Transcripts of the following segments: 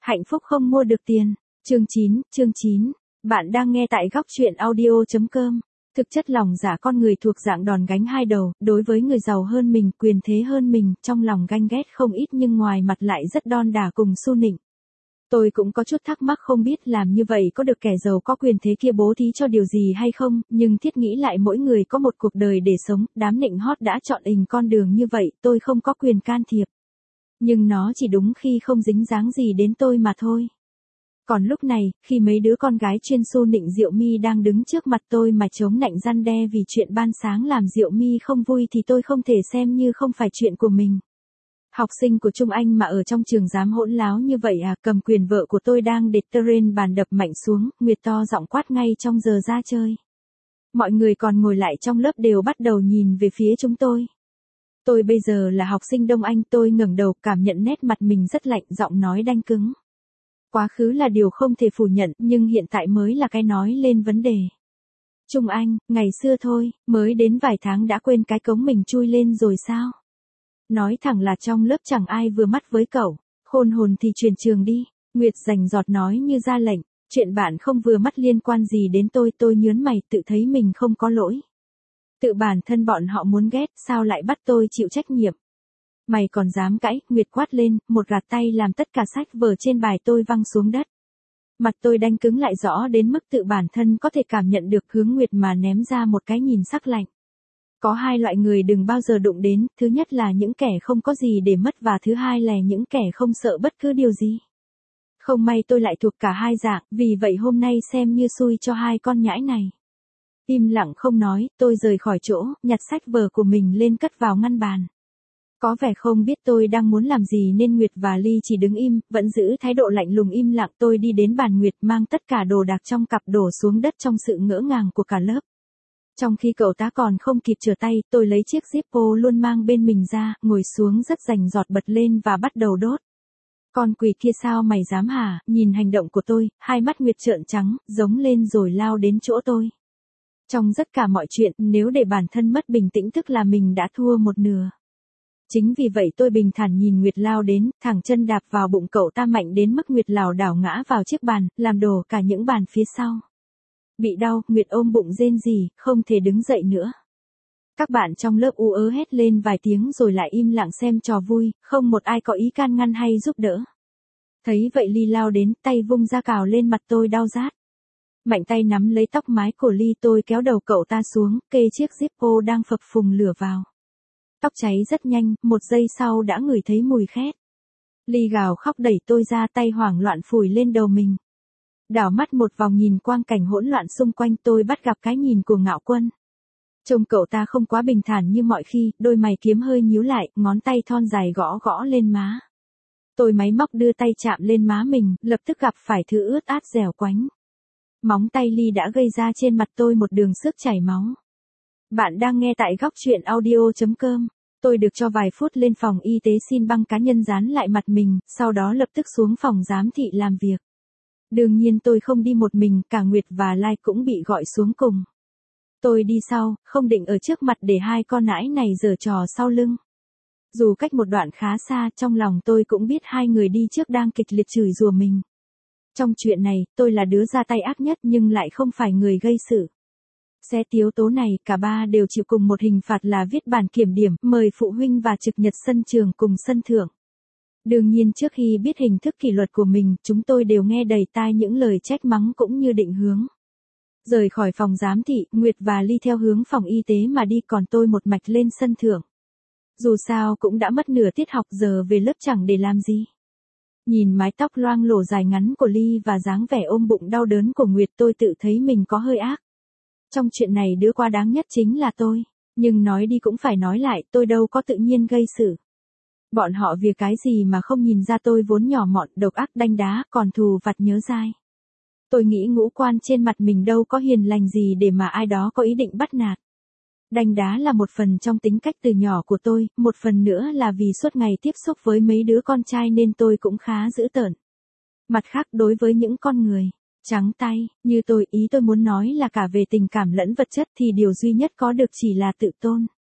Hạnh phúc không mua được tiền. Chương 9. Bạn đang nghe tại góc truyện audio.com. Thực chất lòng dạ con người thuộc dạng đòn gánh hai đầu, đối với người giàu hơn mình, quyền thế hơn mình, trong lòng ganh ghét không ít nhưng ngoài mặt lại rất đon đả cùng su nịnh. Tôi cũng có chút thắc mắc không biết làm như vậy có được kẻ giàu có quyền thế kia bố thí cho điều gì hay không, nhưng thiết nghĩ lại mỗi người có một cuộc đời để sống, đám nịnh hót đã chọn con đường như vậy, tôi không có quyền can thiệp. Nhưng nó chỉ đúng khi không dính dáng gì đến tôi mà thôi. Còn lúc này, khi mấy đứa con gái chuyên su nịnh Diệu My đang đứng trước mặt tôi mà chống nạnh răn đe vì chuyện ban sáng làm Diệu My không vui thì tôi không thể xem như không phải chuyện của mình. Học sinh của Trung Anh mà ở trong trường dám hỗn láo như vậy à? Cầm quyền vợ của tôi đang để terrain bàn đập mạnh xuống, Nguyệt to giọng quát ngay trong giờ ra chơi. Mọi người còn ngồi lại trong lớp đều bắt đầu nhìn về phía chúng tôi. Tôi bây giờ là học sinh Đông Anh, tôi ngẩng đầu cảm nhận nét mặt mình rất lạnh, giọng nói đanh cứng. Quá khứ là điều không thể phủ nhận, nhưng hiện tại mới là cái nói lên vấn đề. Trung Anh, ngày xưa thôi, mới đến vài tháng đã quên cái cống mình chui lên rồi sao? Nói thẳng là trong lớp chẳng ai vừa mắt với cậu, khôn hồn thì chuyển trường đi. Nguyệt rành giọt nói như ra lệnh, chuyện bạn không vừa mắt liên quan gì đến tôi nhớn mày tự thấy mình không có lỗi. Tự bản thân bọn họ muốn ghét, sao lại bắt tôi chịu trách nhiệm? Mày còn dám cãi? Nguyệt quát lên, một gạt tay làm tất cả sách vở trên bài tôi văng xuống đất. Mặt tôi đanh cứng lại rõ đến mức tự bản thân có thể cảm nhận được, hướng Nguyệt mà ném ra một cái nhìn sắc lạnh. Có hai loại người đừng bao giờ đụng đến, thứ nhất là những kẻ không có gì để mất và thứ hai là những kẻ không sợ bất cứ điều gì. Không may tôi lại thuộc cả hai dạng, vì vậy hôm nay xem như xui cho hai con nhãi này. Im lặng không nói, tôi rời khỏi chỗ, nhặt sách vở của mình lên cất vào ngăn bàn. Có vẻ không biết tôi đang muốn làm gì nên Nguyệt và Ly chỉ đứng im, vẫn giữ thái độ lạnh lùng im lặng. Tôi đi đến bàn Nguyệt mang tất cả đồ đạc trong cặp đổ xuống đất trong sự ngỡ ngàng của cả lớp. Trong khi cậu ta còn không kịp trở tay, tôi lấy chiếc Zippo luôn mang bên mình ra, ngồi xuống rất rành rọt bật lên và bắt đầu đốt. Con quỷ kia sao mày dám hả? Nhìn hành động của tôi, hai mắt Nguyệt trợn trắng, giống lên rồi lao đến chỗ tôi. Trong tất cả mọi chuyện, nếu để bản thân mất bình tĩnh tức là mình đã thua một nửa. Chính vì vậy tôi bình thản nhìn Nguyệt lao đến, thẳng chân đạp vào bụng cậu ta mạnh đến mức Nguyệt lảo đảo ngã vào chiếc bàn, làm đổ cả những bàn phía sau. Bị đau, Nguyệt ôm bụng rên rỉ, không thể đứng dậy nữa. Các bạn trong lớp ú ớ hét lên vài tiếng rồi lại im lặng xem trò vui, không một ai có ý can ngăn hay giúp đỡ. Thấy vậy Ly lao đến, tay vung ra cào lên mặt tôi đau rát. Mạnh tay nắm lấy tóc mái của Ly, tôi kéo đầu cậu ta xuống, kê chiếc Zippo đang phập phùng lửa vào. Tóc cháy rất nhanh, một giây sau đã ngửi thấy mùi khét. Ly gào khóc đẩy tôi ra, tay hoảng loạn phủi lên đầu mình. Đảo mắt một vòng nhìn quang cảnh hỗn loạn xung quanh, tôi bắt gặp cái nhìn của Ngạo Quân. Trông cậu ta không quá bình thản như mọi khi, đôi mày kiếm hơi nhíu lại, ngón tay thon dài gõ gõ lên má. Tôi máy móc đưa tay chạm lên má mình, lập tức gặp phải thứ ướt át dẻo quánh. Móng tay Ly đã gây ra trên mặt tôi một đường xước chảy máu. Bạn đang nghe tại góc truyện audio.com. Tôi được cho vài phút lên phòng y tế xin băng cá nhân dán lại mặt mình, sau đó lập tức xuống phòng giám thị làm việc. Đương nhiên tôi không đi một mình, cả Nguyệt và Lai cũng bị gọi xuống cùng. Tôi đi sau, không định ở trước mặt để hai con nãi này giở trò sau lưng. Dù cách một đoạn khá xa, trong lòng tôi cũng biết hai người đi trước đang kịch liệt chửi rủa mình. Trong chuyện này, tôi là đứa ra tay ác nhất nhưng lại không phải người gây sự. Xét yếu tố này, cả ba đều chịu cùng một hình phạt là viết bản kiểm điểm, mời phụ huynh và trực nhật sân trường cùng sân thượng. Đương nhiên trước khi biết hình thức kỷ luật của mình, chúng tôi đều nghe đầy tai những lời trách mắng cũng như định hướng. Rời khỏi phòng giám thị, Nguyệt và Ly theo hướng phòng y tế mà đi, còn tôi một mạch lên sân thượng. Dù sao cũng đã mất nửa tiết học, giờ về lớp chẳng để làm gì. Nhìn mái tóc loang lổ dài ngắn của Ly và dáng vẻ ôm bụng đau đớn của Nguyệt, tôi tự thấy mình có hơi ác. Trong chuyện này đứa quá đáng nhất chính là tôi. Nhưng nói đi cũng phải nói lại, tôi đâu có tự nhiên gây sự. Bọn họ vì cái gì mà không nhìn ra tôi vốn nhỏ mọn, độc ác, đanh đá, còn thù vặt nhớ dai. Tôi nghĩ ngũ quan trên mặt mình đâu có hiền lành gì để mà ai đó có ý định bắt nạt. Đanh đá là một phần trong tính cách từ nhỏ của tôi, một phần nữa là vì suốt ngày tiếp xúc với mấy đứa con trai nên tôi cũng khá dữ tợn. Mặt khác đối với những con người trắng tay như tôi, ý tôi muốn nói là cả về tình cảm lẫn vật chất thì điều duy nhất có được chỉ là tự tôn.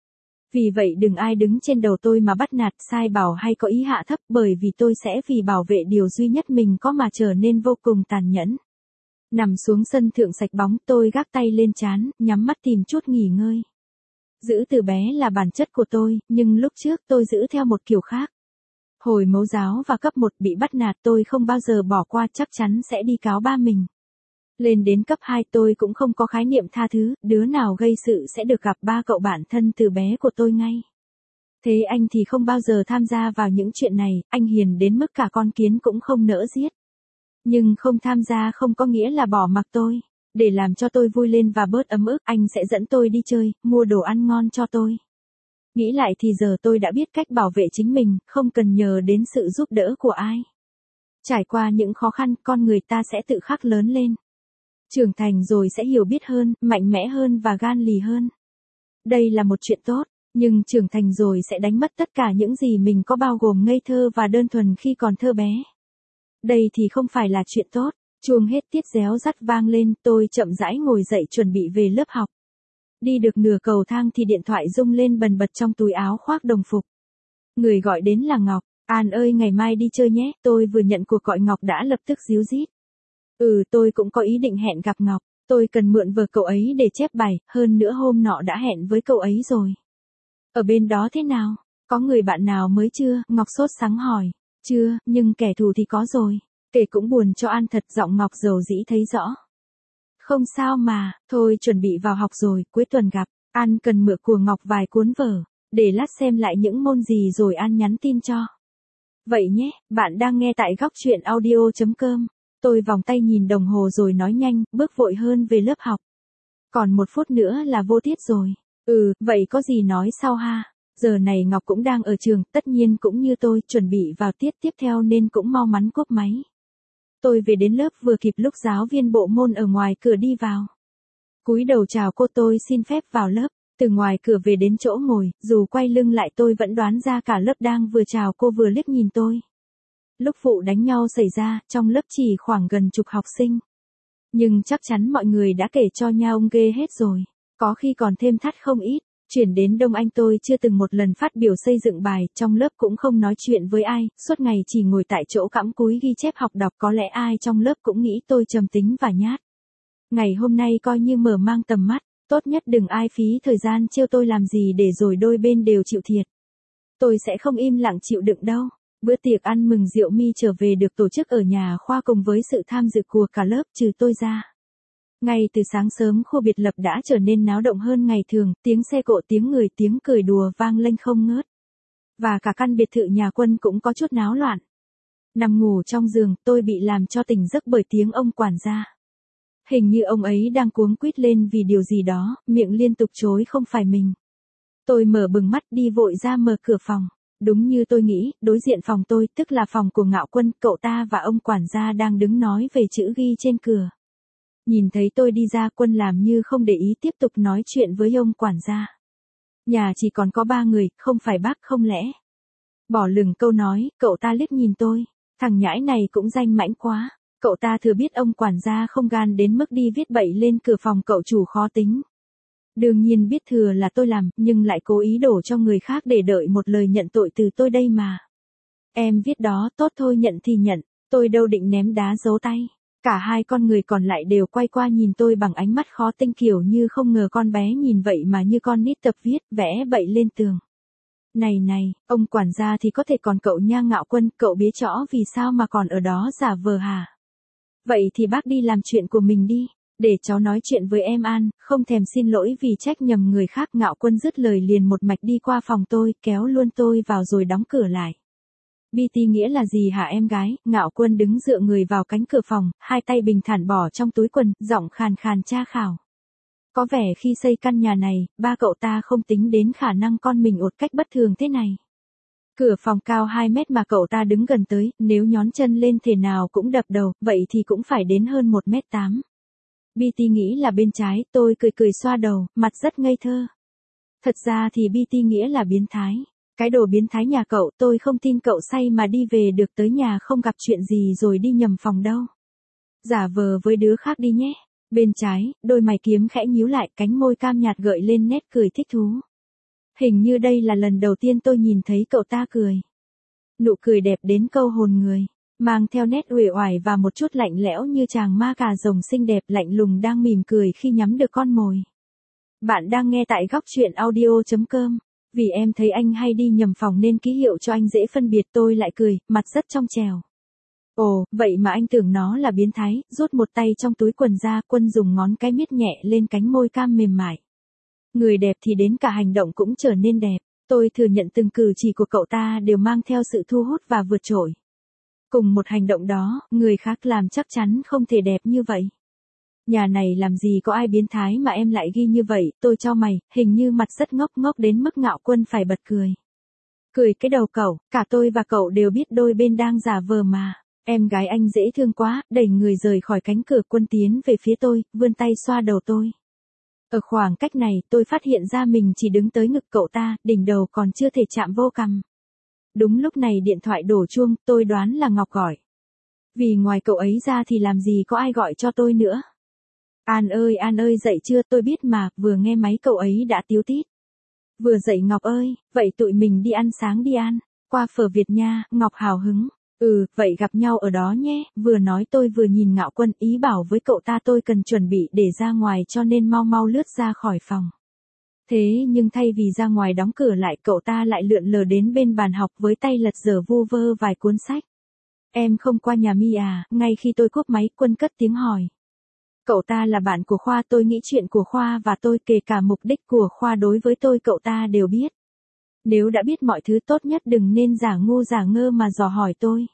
Vì vậy đừng ai đứng trên đầu tôi mà bắt nạt, sai bảo hay có ý hạ thấp, bởi vì tôi sẽ vì bảo vệ điều duy nhất mình có mà trở nên vô cùng tàn nhẫn. Nằm xuống sân thượng sạch bóng, tôi gác tay lên trán, nhắm mắt tìm chút nghỉ ngơi. Giữ từ bé là bản chất của tôi, nhưng lúc trước tôi giữ theo một kiểu khác. Hồi mẫu giáo và cấp 1 bị bắt nạt tôi không bao giờ bỏ qua, chắc chắn sẽ đi cáo ba mình. Lên đến cấp 2 tôi cũng không có khái niệm tha thứ, đứa nào gây sự sẽ được gặp ba cậu bạn thân từ bé của tôi ngay. Thế anh thì không bao giờ tham gia vào những chuyện này, anh hiền đến mức cả con kiến cũng không nỡ giết. Nhưng không tham gia không có nghĩa là bỏ mặc tôi. Để làm cho tôi vui lên và bớt ấm ức, anh sẽ dẫn tôi đi chơi, mua đồ ăn ngon cho tôi. Nghĩ lại thì giờ tôi đã biết cách bảo vệ chính mình, không cần nhờ đến sự giúp đỡ của ai. Trải qua những khó khăn, con người ta sẽ tự khắc lớn lên. Trưởng thành rồi sẽ hiểu biết hơn, mạnh mẽ hơn và gan lì hơn. Đây là một chuyện tốt, nhưng trưởng thành rồi sẽ đánh mất tất cả những gì mình có, bao gồm ngây thơ và đơn thuần khi còn thơ bé. Đây thì không phải là chuyện tốt. Chuông hết tiết réo rắt vang lên, tôi chậm rãi ngồi dậy chuẩn bị về lớp học. Đi được nửa cầu thang thì điện thoại rung lên bần bật trong túi áo khoác đồng phục. Người gọi đến là Ngọc. An ơi, ngày mai đi chơi nhé. Tôi vừa nhận cuộc gọi Ngọc đã lập tức ríu rít. Tôi cũng có ý định hẹn gặp Ngọc. Tôi cần mượn vở cậu ấy để chép bài, hơn nữa hôm nọ đã hẹn với cậu ấy rồi. Ở bên đó thế nào? Có người bạn nào mới chưa? Ngọc sốt sắng hỏi. Chưa, nhưng kẻ thù thì có rồi. Kể cũng buồn cho An thật, giọng Ngọc dầu dĩ thấy rõ. Không sao mà, thôi chuẩn bị vào học rồi, cuối tuần gặp. An cần mượn của Ngọc vài cuốn vở, để lát xem lại những môn gì rồi An nhắn tin cho. Vậy nhé, bạn đang nghe tại góc truyện audio.com. Tôi vòng tay nhìn đồng hồ rồi nói nhanh, bước vội hơn về lớp học. Còn 1 phút nữa là vô tiết rồi. Vậy có gì nói sau ha. Giờ này Ngọc cũng đang ở trường, tất nhiên cũng như tôi, chuẩn bị vào tiết tiếp theo nên cũng mau mắn cúp máy. Tôi về đến lớp vừa kịp lúc giáo viên bộ môn ở ngoài cửa đi vào. Cúi đầu chào cô, tôi xin phép vào lớp. Từ ngoài cửa về đến chỗ ngồi, dù quay lưng lại tôi vẫn đoán ra cả lớp đang vừa chào cô vừa liếc nhìn tôi. Lúc vụ đánh nhau xảy ra, trong lớp chỉ khoảng gần chục học sinh. Nhưng chắc chắn mọi người đã kể cho nhau ghê hết rồi. Có khi còn thêm thắt không ít. Chuyển đến Đông Anh tôi chưa từng một lần phát biểu xây dựng bài, trong lớp cũng không nói chuyện với ai, suốt ngày chỉ ngồi tại chỗ cắm cúi ghi chép học đọc, có lẽ ai trong lớp cũng nghĩ tôi trầm tính và nhát. Ngày hôm nay coi như mở mang tầm mắt, tốt nhất đừng ai phí thời gian trêu tôi làm gì để rồi đôi bên đều chịu thiệt. Tôi sẽ không im lặng chịu đựng đâu. Bữa tiệc ăn mừng Diệu My trở về được tổ chức ở nhà khoa cùng với sự tham dự của cả lớp trừ tôi ra. Ngay từ sáng sớm khu biệt lập đã trở nên náo động hơn ngày thường, tiếng xe cộ, tiếng người, tiếng cười đùa vang lênh không ngớt. Và cả căn biệt thự nhà Quân cũng có chút náo loạn. Nằm ngủ trong giường, tôi bị làm cho tỉnh giấc bởi tiếng ông quản gia. Hình như ông ấy đang cuống quýt lên vì điều gì đó, miệng liên tục chối không phải mình. Tôi mở bừng mắt đi vội ra mở cửa phòng. Đúng như tôi nghĩ, đối diện phòng tôi, tức là phòng của Ngạo Quân, cậu ta và ông quản gia đang đứng nói về chữ ghi trên cửa. Nhìn thấy tôi đi ra, Quân làm như không để ý tiếp tục nói chuyện với ông quản gia. Nhà chỉ còn có 3 người, không phải bác không lẽ? Bỏ lửng câu nói, cậu ta liếc nhìn tôi. Thằng nhãi này cũng danh mãnh quá. Cậu ta thừa biết ông quản gia không gan đến mức đi viết bậy lên cửa phòng cậu chủ khó tính. Đương nhiên biết thừa là tôi làm, nhưng lại cố ý đổ cho người khác để đợi một lời nhận tội từ tôi đây mà. Em viết đó, tốt thôi, nhận thì nhận, tôi đâu định ném đá giấu tay. Cả hai con người còn lại đều quay qua nhìn tôi bằng ánh mắt khó tin, kiểu như không ngờ con bé nhìn vậy mà như con nít tập viết, vẽ bậy lên tường. Này, ông quản gia thì có thể, còn cậu nha Ngạo Quân, cậu bía chõ vì sao mà còn ở đó giả vờ hả? Vậy thì bác đi làm chuyện của mình đi, để cháu nói chuyện với em An, không thèm xin lỗi vì trách nhầm người khác. Ngạo Quân dứt lời liền một mạch đi qua phòng tôi, kéo luôn tôi vào rồi đóng cửa lại. BT nghĩa là gì hả em gái? Ngạo Quân đứng dựa người vào cánh cửa phòng, hai tay bình thản bỏ trong túi quần, giọng khàn khàn tra khảo. Có vẻ khi xây căn nhà này, ba cậu ta không tính đến khả năng con mình ột cách bất thường thế này. Cửa phòng cao 2 mét mà cậu ta đứng gần tới, nếu nhón chân lên thể nào cũng đập đầu, vậy thì cũng phải đến hơn 1m8. BT nghĩ là bên trái, tôi cười xoa đầu, mặt rất ngây thơ. Thật ra thì BT nghĩa là biến thái. Cái đồ biến thái nhà cậu, tôi không tin cậu say mà đi về được tới nhà không gặp chuyện gì rồi đi nhầm phòng đâu. Giả vờ với đứa khác đi nhé. Bên trái, đôi mày kiếm khẽ nhíu lại, cánh môi cam nhạt gợi lên nét cười thích thú. Hình như đây là lần đầu tiên tôi nhìn thấy cậu ta cười. Nụ cười đẹp đến câu hồn người, mang theo nét uể oải và một chút lạnh lẽo như chàng ma cà rồng xinh đẹp lạnh lùng đang mỉm cười khi nhắm được con mồi. Bạn đang nghe tại góc truyện audio.com. Vì em thấy anh hay đi nhầm phòng nên ký hiệu cho anh dễ phân biệt, tôi lại cười, mặt rất trong trẻo. Ồ, vậy mà anh tưởng nó là biến thái, rút một tay trong túi quần ra, Quân dùng ngón cái miết nhẹ lên cánh môi cam mềm mại. Người đẹp thì đến cả hành động cũng trở nên đẹp, tôi thừa nhận từng cử chỉ của cậu ta đều mang theo sự thu hút và vượt trội. Cùng một hành động đó, người khác làm chắc chắn không thể đẹp như vậy. Nhà này làm gì có ai biến thái mà em lại ghi như vậy, tôi chau mày, hình như mặt rất ngốc ngốc đến mức Ngạo Quân phải bật cười. Cười cái đầu cậu, cả tôi và cậu đều biết đôi bên đang giả vờ mà. Em gái anh dễ thương quá, đẩy người rời khỏi cánh cửa. Quân tiến về phía tôi, vươn tay xoa đầu tôi. Ở khoảng cách này, tôi phát hiện ra mình chỉ đứng tới ngực cậu ta, đỉnh đầu còn chưa thể chạm vô cằm. Đúng lúc này điện thoại đổ chuông, tôi đoán là Ngọc gọi. Vì ngoài cậu ấy ra thì làm gì có ai gọi cho tôi nữa. An ơi dậy chưa, tôi biết mà, vừa nghe máy cậu ấy đã tíu tít. Vừa dậy Ngọc ơi, vậy tụi mình đi ăn sáng đi An, qua phở Việt nha, Ngọc hào hứng. Vậy gặp nhau ở đó nhé, vừa nói tôi vừa nhìn Ngạo Quân, ý bảo với cậu ta tôi cần chuẩn bị để ra ngoài cho nên mau mau lướt ra khỏi phòng. Thế nhưng thay vì ra ngoài đóng cửa lại, cậu ta lại lượn lờ đến bên bàn học với tay lật dở vu vơ vài cuốn sách. Em không qua nhà Mi à? Ngay khi tôi cúp máy, Quân cất tiếng hỏi. Cậu ta là bạn của Khoa, tôi nghĩ chuyện của Khoa và tôi, kể cả mục đích của Khoa đối với tôi, cậu ta đều biết. Nếu đã biết mọi thứ, tốt nhất đừng nên giả ngu giả ngơ mà dò hỏi tôi.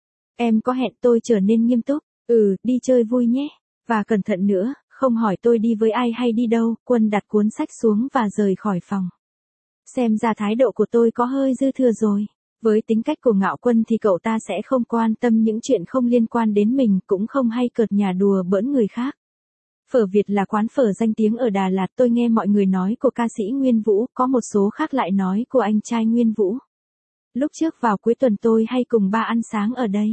Em có hẹn, tôi trở nên nghiêm túc. Đi chơi vui nhé. Và cẩn thận nữa, không hỏi tôi đi với ai hay đi đâu. Quân đặt cuốn sách xuống và rời khỏi phòng. Xem ra thái độ của tôi có hơi dư thừa rồi. Với tính cách của Ngạo Quân thì cậu ta sẽ không quan tâm những chuyện không liên quan đến mình, cũng không hay cợt nhả đùa bỡn người khác. Phở Việt là quán phở danh tiếng ở Đà Lạt, tôi nghe mọi người nói của ca sĩ Nguyên Vũ, có một số khác lại nói của anh trai Nguyên Vũ. Lúc trước vào cuối tuần tôi hay cùng ba ăn sáng ở đây.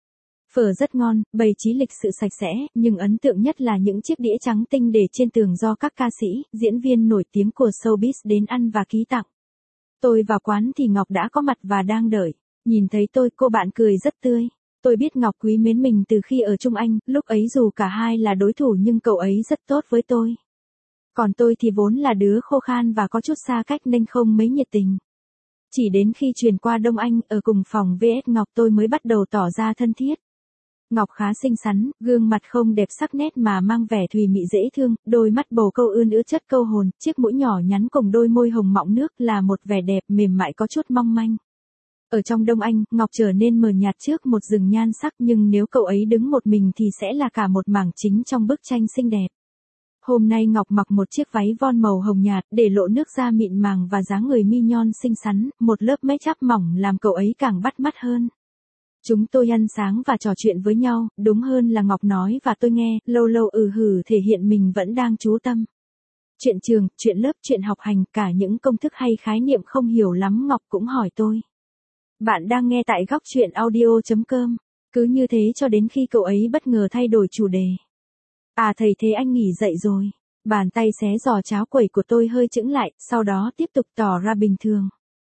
Phở rất ngon, bày trí lịch sự sạch sẽ, nhưng ấn tượng nhất là những chiếc đĩa trắng tinh để trên tường do các ca sĩ, diễn viên nổi tiếng của showbiz đến ăn và ký tặng. Tôi vào quán thì Ngọc đã có mặt và đang đợi. Nhìn thấy tôi, cô bạn cười rất tươi. Tôi biết Ngọc quý mến mình từ khi ở chung Anh, lúc ấy dù cả hai là đối thủ nhưng cậu ấy rất tốt với tôi. Còn tôi thì vốn là đứa khô khan và có chút xa cách nên không mấy nhiệt tình. Chỉ đến khi chuyển qua Đông Anh, ở cùng phòng vs Ngọc, tôi mới bắt đầu tỏ ra thân thiết. Ngọc khá xinh xắn, gương mặt không đẹp sắc nét mà mang vẻ thùy mị dễ thương, đôi mắt bầu câu ươn ứa chất câu hồn, chiếc mũi nhỏ nhắn cùng đôi môi hồng mọng nước là một vẻ đẹp mềm mại có chút mong manh. Ở trong Đông Anh, Ngọc trở nên mờ nhạt trước một rừng nhan sắc, nhưng nếu cậu ấy đứng một mình thì sẽ là cả một mảng chính trong bức tranh xinh đẹp. Hôm nay Ngọc mặc một chiếc váy von màu hồng nhạt, để lộ nước da mịn màng và dáng người mi nhon xinh xắn, một lớp make up mỏng làm cậu ấy càng bắt mắt hơn. Chúng tôi ăn sáng và trò chuyện với nhau, đúng hơn là Ngọc nói và tôi nghe, lâu lâu thể hiện mình vẫn đang chú tâm. Chuyện trường, chuyện lớp, chuyện học hành, cả những công thức hay khái niệm không hiểu lắm Ngọc cũng hỏi tôi. Bạn đang nghe tại góc truyện audio.com. Cứ như thế cho đến khi cậu ấy bất ngờ thay đổi chủ đề. À thầy thế anh nghỉ dậy rồi. Bàn tay xé giò cháo quẩy của tôi hơi chững lại, sau đó tiếp tục tỏ ra bình thường.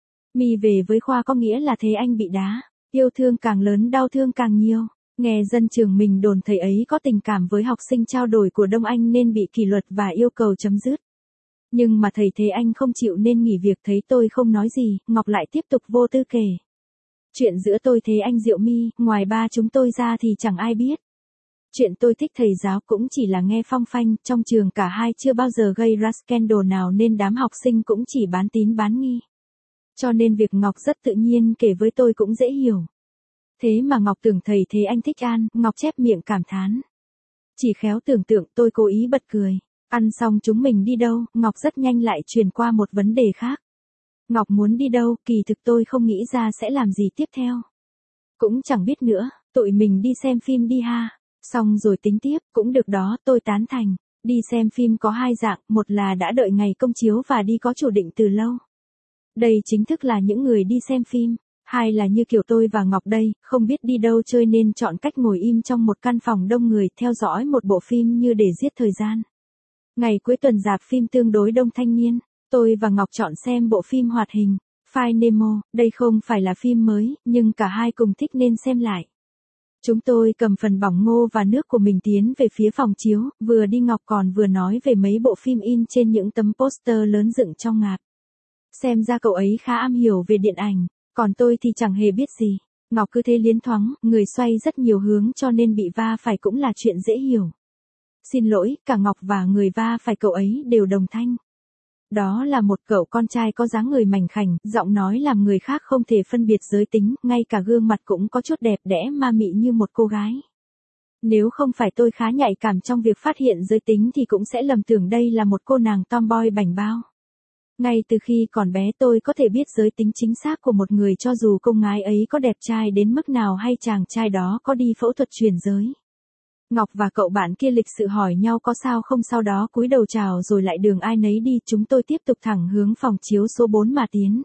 Mi về với Khoa có nghĩa là thế anh bị đá. Yêu thương càng lớn đau thương càng nhiều. Nghe dân trường mình đồn thầy ấy có tình cảm với học sinh trao đổi của Đông Anh nên bị kỷ luật và yêu cầu chấm dứt. Nhưng mà thầy Thế Anh không chịu nên nghỉ việc. Thấy tôi không nói gì, Ngọc lại tiếp tục vô tư kể. Chuyện giữa tôi Thế Anh Diệu My, ngoài ba chúng tôi ra thì chẳng ai biết. Chuyện tôi thích thầy giáo cũng chỉ là nghe phong phanh, trong trường cả hai chưa bao giờ gây ra scandal nào nên đám học sinh cũng chỉ bán tín bán nghi. Cho nên việc Ngọc rất tự nhiên kể với tôi cũng dễ hiểu. Thế mà Ngọc tưởng thầy Thế Anh thích An, Ngọc chép miệng cảm thán. Chỉ khéo tưởng tượng, tôi cố ý bật cười. Ăn xong chúng mình đi đâu, Ngọc rất nhanh lại chuyển qua một vấn đề khác. Ngọc muốn đi đâu, kỳ thực tôi không nghĩ ra sẽ làm gì tiếp theo. Cũng chẳng biết nữa, tụi mình đi xem phim đi ha. Xong rồi tính tiếp, cũng được đó, tôi tán thành. Đi xem phim có hai dạng, một là đã đợi ngày công chiếu và đi có chủ định từ lâu. Đây chính thức là những người đi xem phim. Hai là như kiểu tôi và Ngọc đây, không biết đi đâu chơi nên chọn cách ngồi im trong một căn phòng đông người theo dõi một bộ phim như để giết thời gian. Ngày cuối tuần rạp phim tương đối đông thanh niên. Tôi và Ngọc chọn xem bộ phim hoạt hình, Finding Nemo, đây không phải là phim mới, nhưng cả hai cùng thích nên xem lại. Chúng tôi cầm phần bỏng ngô và nước của mình tiến về phía phòng chiếu, vừa đi Ngọc còn vừa nói về mấy bộ phim in trên những tấm poster lớn dựng trong ngạp. Xem ra cậu ấy khá am hiểu về điện ảnh, còn tôi thì chẳng hề biết gì. Ngọc cứ thế liến thoáng, người xoay rất nhiều hướng cho nên bị va phải cũng là chuyện dễ hiểu. Xin lỗi, cả Ngọc và người va phải cậu ấy đều đồng thanh. Đó là một cậu con trai có dáng người mảnh khảnh, giọng nói làm người khác không thể phân biệt giới tính, ngay cả gương mặt cũng có chút đẹp đẽ ma mị như một cô gái. Nếu không phải tôi khá nhạy cảm trong việc phát hiện giới tính thì cũng sẽ lầm tưởng đây là một cô nàng tomboy bảnh bao. Ngay từ khi còn bé tôi có thể biết giới tính chính xác của một người cho dù cô gái ấy có đẹp trai đến mức nào hay chàng trai đó có đi phẫu thuật chuyển giới. Ngọc và cậu bạn kia lịch sự hỏi nhau có sao không, sau đó cúi đầu chào rồi lại đường ai nấy đi. Chúng tôi tiếp tục thẳng hướng phòng chiếu số 4 mà tiến.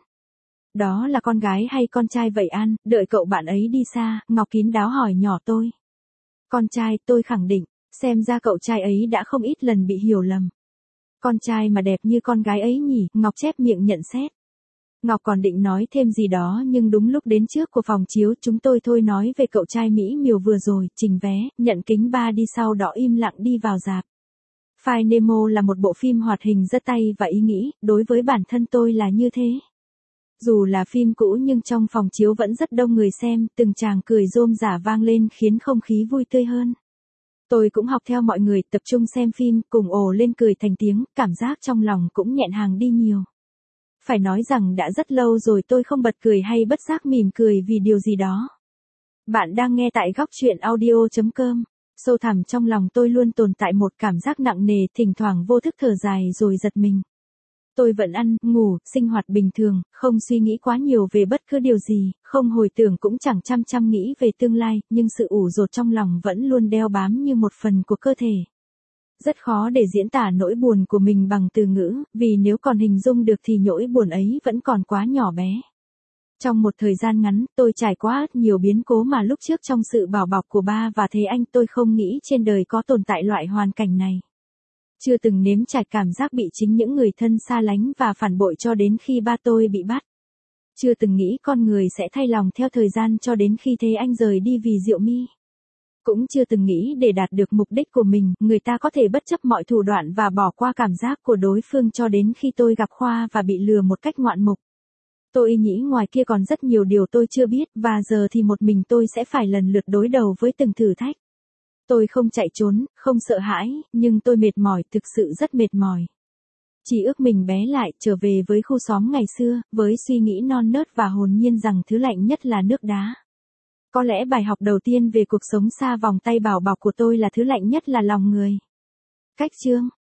Đó là con gái hay con trai vậy An? Đợi cậu bạn ấy đi xa, Ngọc kín đáo hỏi nhỏ tôi. Con trai, tôi khẳng định, xem ra cậu trai ấy đã không ít lần bị hiểu lầm. Con trai mà đẹp như con gái ấy nhỉ, Ngọc chép miệng nhận xét. Ngọc còn định nói thêm gì đó nhưng đúng lúc đến trước của phòng chiếu chúng tôi thôi nói về cậu trai mỹ miều vừa rồi, trình vé, nhận kính 3D sau đó im lặng đi vào rạp. Finding Nemo là một bộ phim hoạt hình rất tay và ý nghĩ, đối với bản thân tôi là như thế. Dù là phim cũ nhưng trong phòng chiếu vẫn rất đông người xem, từng tràng cười rôm rả vang lên khiến không khí vui tươi hơn. Tôi cũng học theo mọi người tập trung xem phim, cùng ồ lên cười thành tiếng, cảm giác trong lòng cũng nhẹn hàng đi nhiều. Phải nói rằng đã rất lâu rồi tôi không bật cười hay bất giác mỉm cười vì điều gì đó. Bạn đang nghe tại góc truyện audio.com. Sâu thẳm trong lòng tôi luôn tồn tại một cảm giác nặng nề, thỉnh thoảng vô thức thở dài rồi giật mình. Tôi vẫn ăn, ngủ, sinh hoạt bình thường, không suy nghĩ quá nhiều về bất cứ điều gì, không hồi tưởng cũng chẳng chăm nghĩ về tương lai, nhưng sự ủ dột trong lòng vẫn luôn đeo bám như một phần của cơ thể. Rất khó để diễn tả nỗi buồn của mình bằng từ ngữ, vì nếu còn hình dung được thì nỗi buồn ấy vẫn còn quá nhỏ bé. Trong một thời gian ngắn, tôi trải qua nhiều biến cố mà lúc trước trong sự bảo bọc của ba và Thế Anh tôi không nghĩ trên đời có tồn tại loại hoàn cảnh này. Chưa từng nếm trải cảm giác bị chính những người thân xa lánh và phản bội cho đến khi ba tôi bị bắt. Chưa từng nghĩ con người sẽ thay lòng theo thời gian cho đến khi Thế Anh rời đi vì rượu mi. Cũng chưa từng nghĩ để đạt được mục đích của mình, người ta có thể bất chấp mọi thủ đoạn và bỏ qua cảm giác của đối phương cho đến khi tôi gặp Khoa và bị lừa một cách ngoạn mục. Tôi nghĩ ngoài kia còn rất nhiều điều tôi chưa biết và giờ thì một mình tôi sẽ phải lần lượt đối đầu với từng thử thách. Tôi không chạy trốn, không sợ hãi, nhưng tôi mệt mỏi, thực sự rất mệt mỏi. Chỉ ước mình bé lại, trở về với khu xóm ngày xưa, với suy nghĩ non nớt và hồn nhiên rằng thứ lạnh nhất là nước đá. Có lẽ bài học đầu tiên về cuộc sống xa vòng tay bảo bọc của tôi là thứ lạnh nhất là lòng người. Cách chương